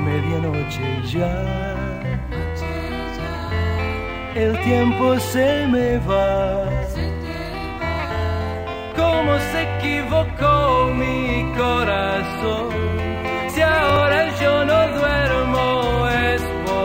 medianoche ya. El tiempo se me va. ¿Cómo se equivocó mi corazón? Si ahora yo no duermo es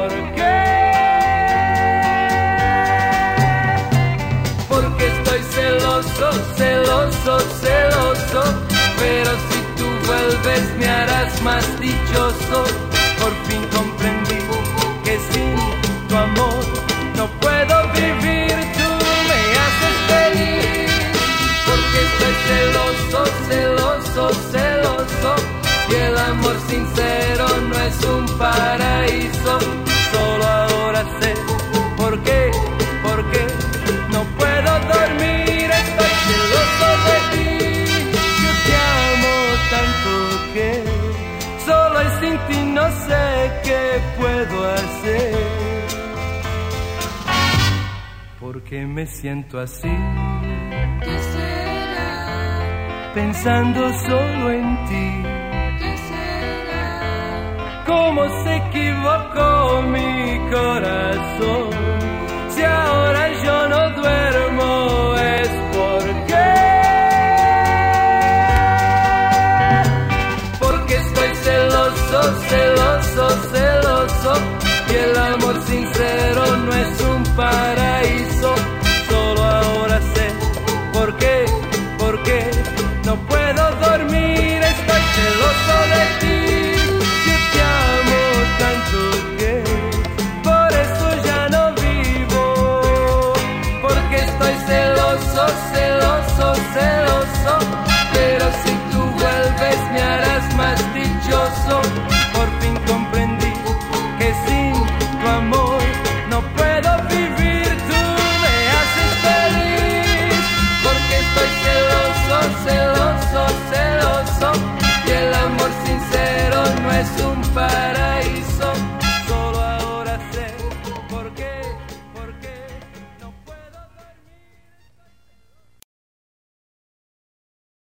porque estoy celoso, celoso, celoso. Pero si tú vuelves me harás más dichoso. Por fin comprendí que sin tu amor no puedo vivir. Tú me haces feliz. Porque estoy celoso, celoso, celoso. Y el amor sincero no es un paraíso. Solo ahora sé por qué no puedo dormir. Estoy celoso de ti. Yo te amo tanto que solo y sin ti no sé qué puedo hacer. Porque me siento así. ¿Qué será? Pensando solo en ti. ¿Qué será? ¿Cómo se equivocó mi corazón? Si ahora yo no duermo